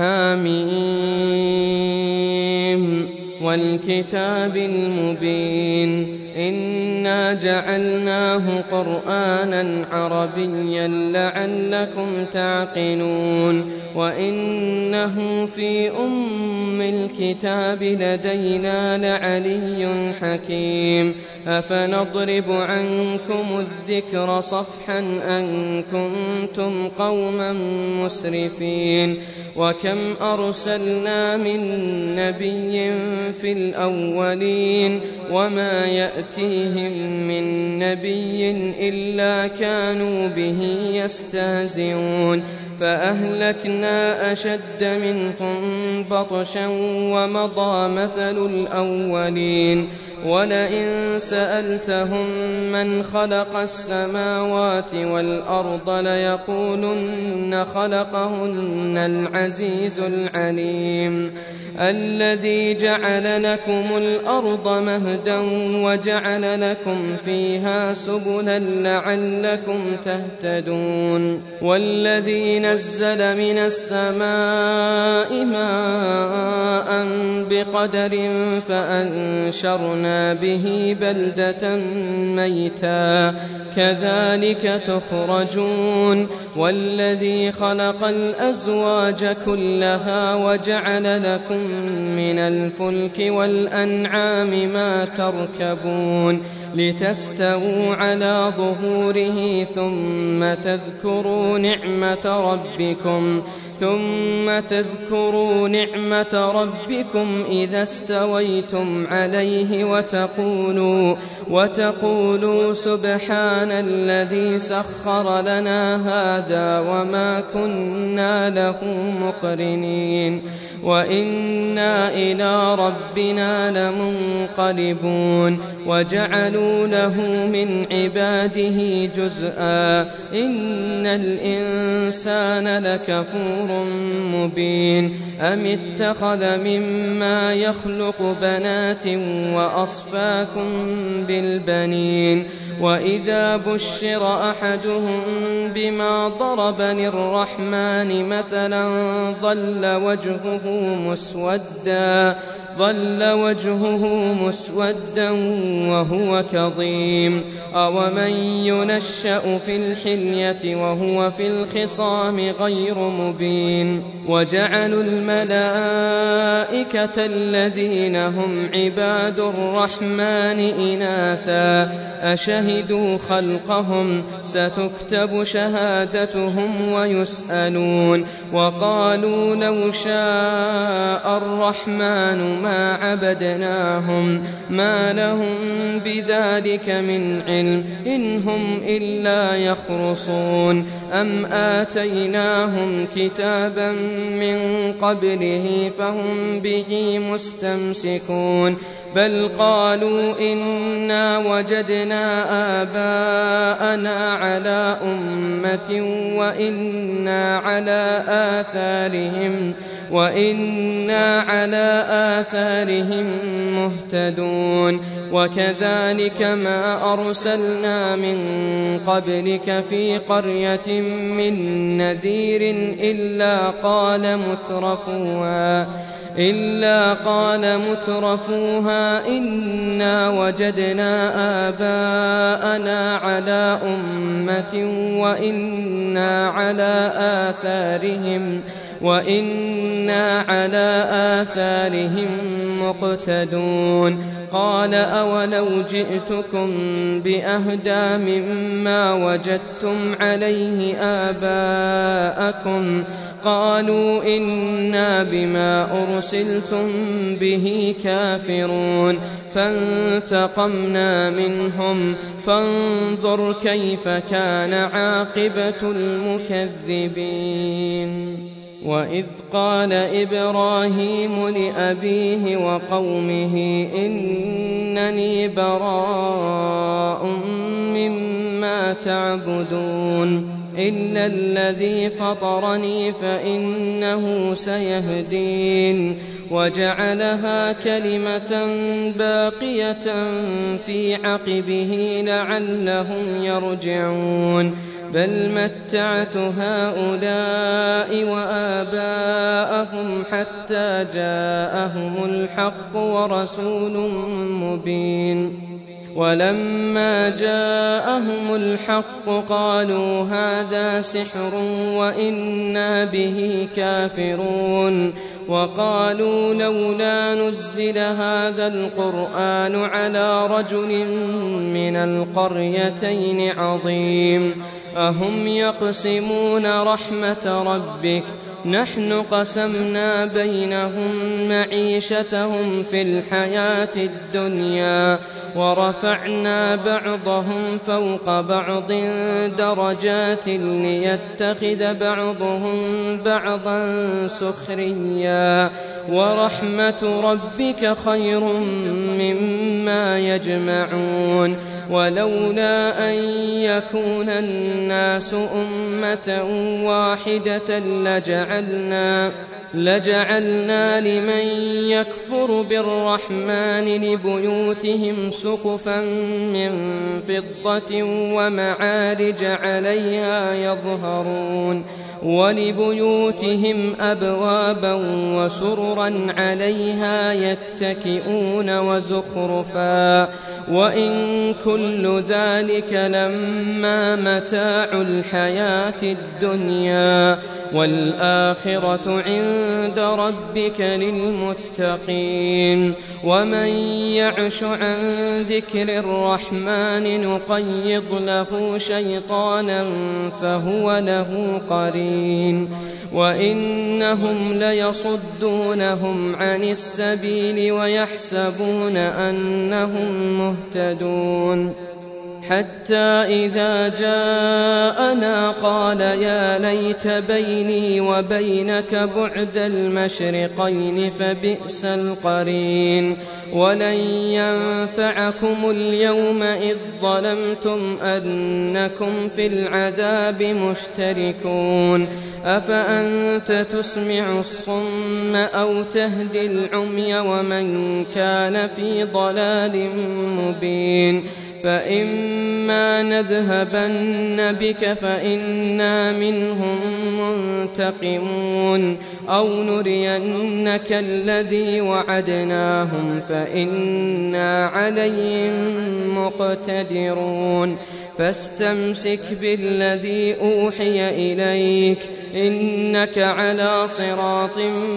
حم والكتاب المبين إنا جعلناه قرآنا عربيا لعلكم تعقلون وإنه في أم الكتاب لدينا لعلي حكيم أفنضرب عنكم الذكر صفحا أن كنتم قوما مسرفين وكم أرسلنا من نبي في الأولين وما يأتيهم من نبي إلا كانوا به يستهزئون فأهلكنا أشد منكم بطشا ومضى مثل الأولين ولئن سألتهم من خلق السماوات والأرض ليقولن خلقهن العزيز العليم الذي جعل لكم الأرض مهدا وجعل لكم فيها سبلا لعلكم تهتدون والذي نزل من السماء ماء بقدر فأنشرنا به بلدة ميتا كذلك تخرجون والذي خلق الأزواج كلها وجعل لكم من الفلك والأنعام ما تركبون لتستووا على ظهوره ثم تذكروا نعمة ربكم إذا استويتم عليه وتقولوا سبحان الذي سخر لنا هذا وما كنا له مقرنين وإنا إلى ربنا لمنقلبون وجعلوا له من عباده جزءا إن الإنسان لكفور مبين أم اتخذ مما يخلق بنات وأصفاكم بالبنين وإذا بشر أحدهم بما ضرب للرحمن مثلا ظل وجهه مسودا وهو كظيم أومن ينشأ في الحلية وهو في الخصام غير مبين وجعلوا الملائكة الذين هم عباد الرحمن إناثا أشهدوا خلقهم ستكتب شهادتهم ويسألون وقالوا لو شاء الرحمن ما عبدناهم ما لهم بذلك من علم إن هم إلا يخرصون أم آتيناهم كتابا من قبله فهم به مستمسكون بل قالوا إنا وجدنا آباءنا على أمة وإنا على آثارهم مهتدون وكذلك ما أرسلنا من قبلك في قرية من نذير إلا قال مترفوها إنا وجدنا آباءنا على أمة وإنا على آثارهم مقتدون قال أولو جئتكم بأهدى مما وجدتم عليه آباءكم قالوا إنا بما أرسلتم به كافرون فانتقمنا منهم فانظر كيف كان عاقبة المكذبين وإذ قال إبراهيم لأبيه وقومه إنني براء مما تعبدون إلا الذي فطرني فإنه سيهدين وجعلها كلمة باقية في عقبه لعلهم يرجعون بل متعت هؤلاء وآباءهم حتى جاءهم الحق ورسول مبين ولما جاءهم الحق قالوا هذا سحر وإنا به كافرون وقالوا لولا نزل هذا القرآن على رجل من القريتين عظيم أهم يقسمون رحمة ربك نحن قسمنا بينهم معيشتهم في الحياة الدنيا ورفعنا بعضهم فوق بعض درجات ليتخذ بعضهم بعضا سخريا ورحمة ربك خير مما يجمعون ولولا أن يكون الناس أمة واحدة لجعلنا لمن يكفر بالرحمن لبيوتهم سقفا من فضة ومعارج عليها يظهرون ولبيوتهم أبوابا وسررا عليها يتكئون وزخرفا وإن كل ذلك لما متاع الحياة الدنيا والآخرة عند ربك للمتقين ومن يعش عن ذكر الرحمن نقيض له شيطانا فهو له قرين وإنهم ليصدونهم عن السبيل ويحسبون أنهم مهتدون حتى إذا جاءنا قال يا ليت بيني وبينك بعد المشرقين فبئس القرين ولن ينفعكم اليوم إذ ظلمتم أنكم في العذاب مشتركون أفأنت تسمع الصم أو تهدي العمي ومن كان في ضلال مبين فإما نذهبن بك فإنا منهم منتقمون أو نرينك الذي وعدناهم فإنا عليهم مقتدرون فاستمسك بالذي أوحي إليك إنك على صراط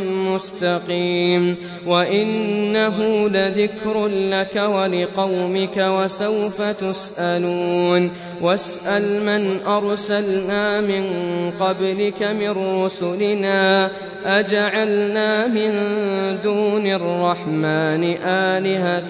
مستقيم وإنه لذكر لك ولقومك وسوف تسألون واسأل من أرسلنا من قبلك من رسلنا أجعلنا من دون الرحمن آلهة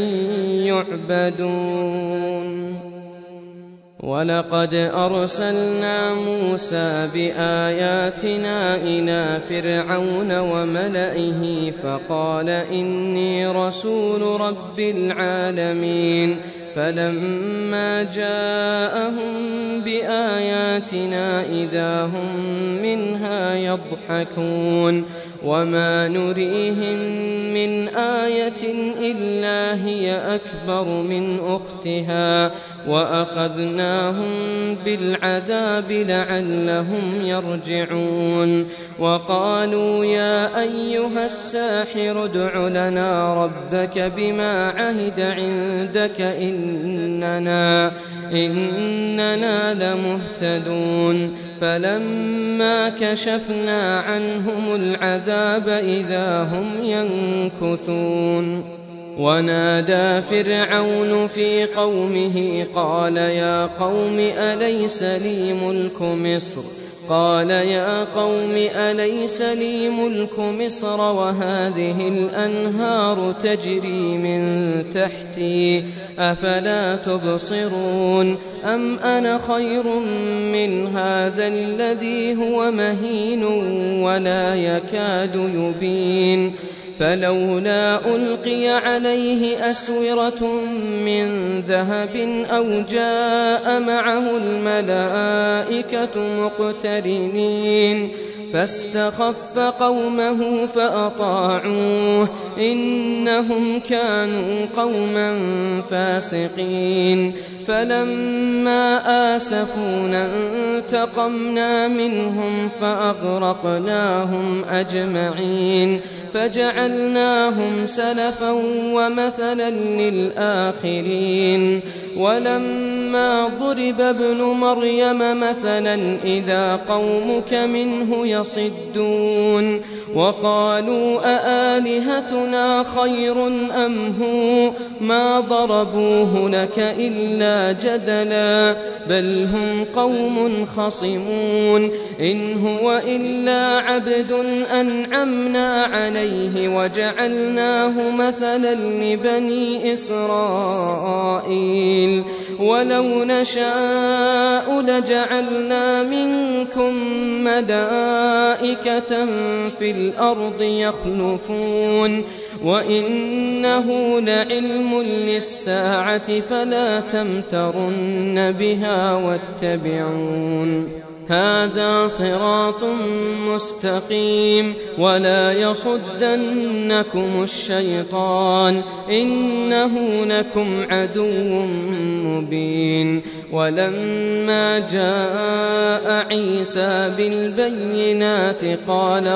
يعبدون ولقد أرسلنا موسى بآياتنا إلى فرعون وملئه فقال إني رسول رب العالمين فلما جاءهم بآياتنا إذا هم منها يضحكون وما نريهم من آية إلا هي أكبر من أختها وأخذناهم بالعذاب لعلهم يرجعون وقالوا يا أيها الساحر ادع لنا ربك بما عهد عندك إننا لمهتدون فلما كشفنا عنهم العذاب إذا هم ينكثون ونادى فرعون في قومه قال يا قوم أليس لي ملك مصر وهذه الأنهار تجري من تحتي أفلا تبصرون أم أنا خير من هذا الذي هو مهين ولا يكاد يبين فلولا ألقي عليه أسورة من ذهب أو جاء معه الملائكة مقترنين فاستخف قومه فأطاعوه إنهم كانوا قوما فاسقين فلما آسفونا انتقمنا منهم فأغرقناهم أجمعين فجعلناهم سلفا ومثلا للآخرين ولما ضرب ابن مريم مثلا إذا قومك منه يصدون وقالوا أآلهتنا خير أم هو ما ضربوه لك إلا جدلا بل هم قوم خصمون إن هو إلا عبد أنعمنا عليه وجعلناه مثلا لبني إسرائيل ولو نشاء لجعلنا منكم ملائكة في الأرض يخلفون وإنه لعلم للساعة فلا تمترن بها واتبعون هذا صراط مستقيم ولا يصدنكم الشيطان إنه لكم عدو مبين ولما جاء عيسى بالبينات قال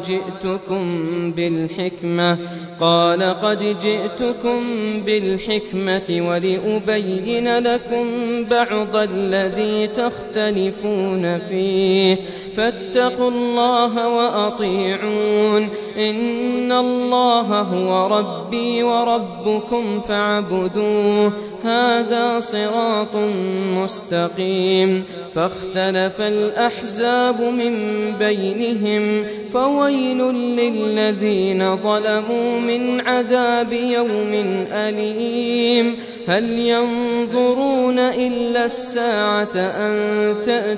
قد جئتكم بالحكمة ولأبين لكم بعض الذي تختلفون فيه فاتقوا الله وأطيعون إن الله هو ربي وربكم فاعبدوه هذا صراط مستقيم فاختلف الأحزاب من بينهم فويل للذين ظلموا من عذاب يوم أليم هل ينظرون إلا الساعة أن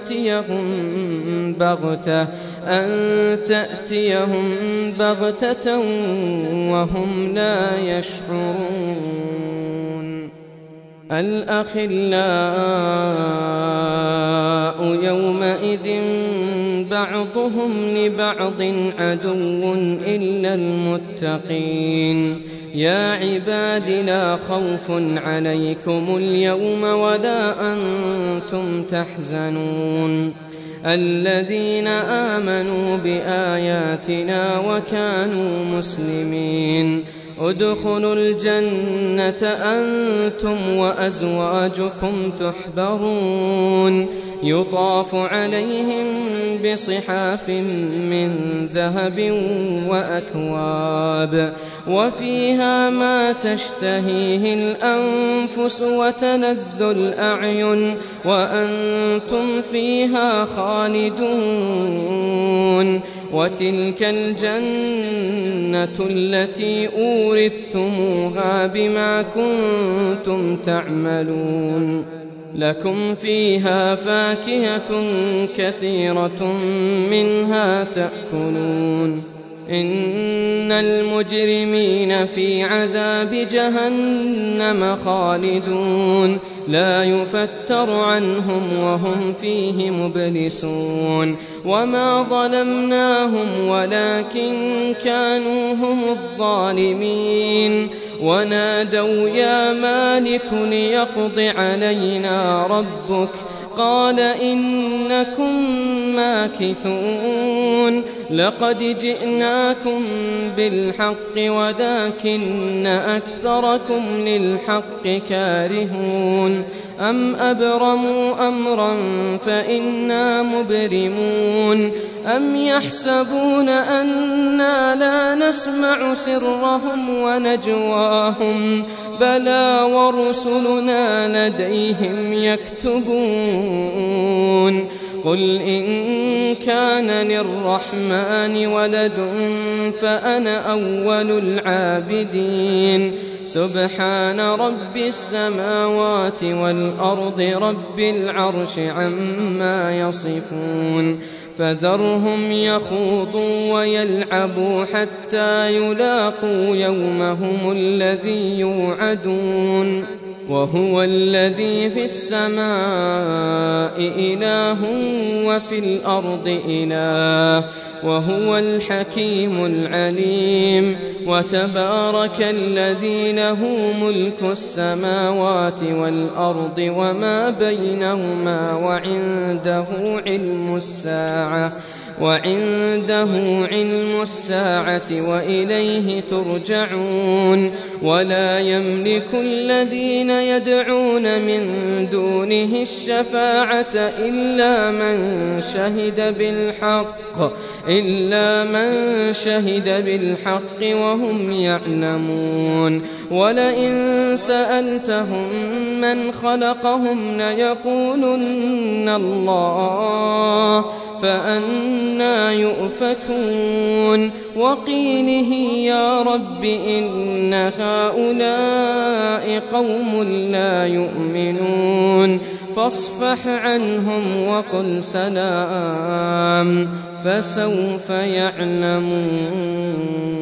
تأتيهم بغتة وهم لا يشعرون الأخلاء يومئذ بعضهم لبعض عدو إلا المتقين يا عباد لا خوف عليكم اليوم ولا أنتم تحزنون الذين آمنوا بآياتنا وكانوا مسلمين ادخلوا الجنة أنتم وأزواجكم تحبرون يطاف عليهم بصحاف من ذهب وأكواب وفيها ما تشتهيه الأنفس وتلذ الأعين وأنتم فيها خالدون وتلك الجنة التي أورثتموها بما كنتم تعملون لكم فيها فاكهة كثيرة منها تأكلون إن المجرمين في عذاب جهنم خالدون لا يفتر عنهم وهم فيه مبلسون وما ظلمناهم ولكن كانوا هم الظالمين ونادوا يا مالك ليقض علينا ربك قال إنكم ماكثون لقد جئناكم بالحق ولكن أكثركم للحق كارهون أم أبرموا أمرا فإنا مبرمون أم يحسبون أنا لا نسمع سرهم ونجواهم بلى ورسلنا لديهم يكتبون قل إن كان للرحمن ولد فأنا أول العابدين سبحان رب السماوات والأرض رب العرش عما يصفون فذرهم يخوضوا ويلعبوا حتى يلاقوا يومهم الذي يوعدون وهو الذي في السماء إله وفي الأرض إله وهو الحكيم العليم. وتبارك الذي له ملك السماوات والأرض وما بينهما وعنده علم الساعة وإليه ترجعون. ولا يملك الذين يدعون من دونه الشفاعة إلا من شهد بالحق وهم يعلمون. ولئن سألتهم من خلقهم ليقولن الله فأنى يؤفكون. وقيله يا رب إن هؤلاء قوم لا يؤمنون فاصفح عنهم وقل سلام فسوف يعلمون.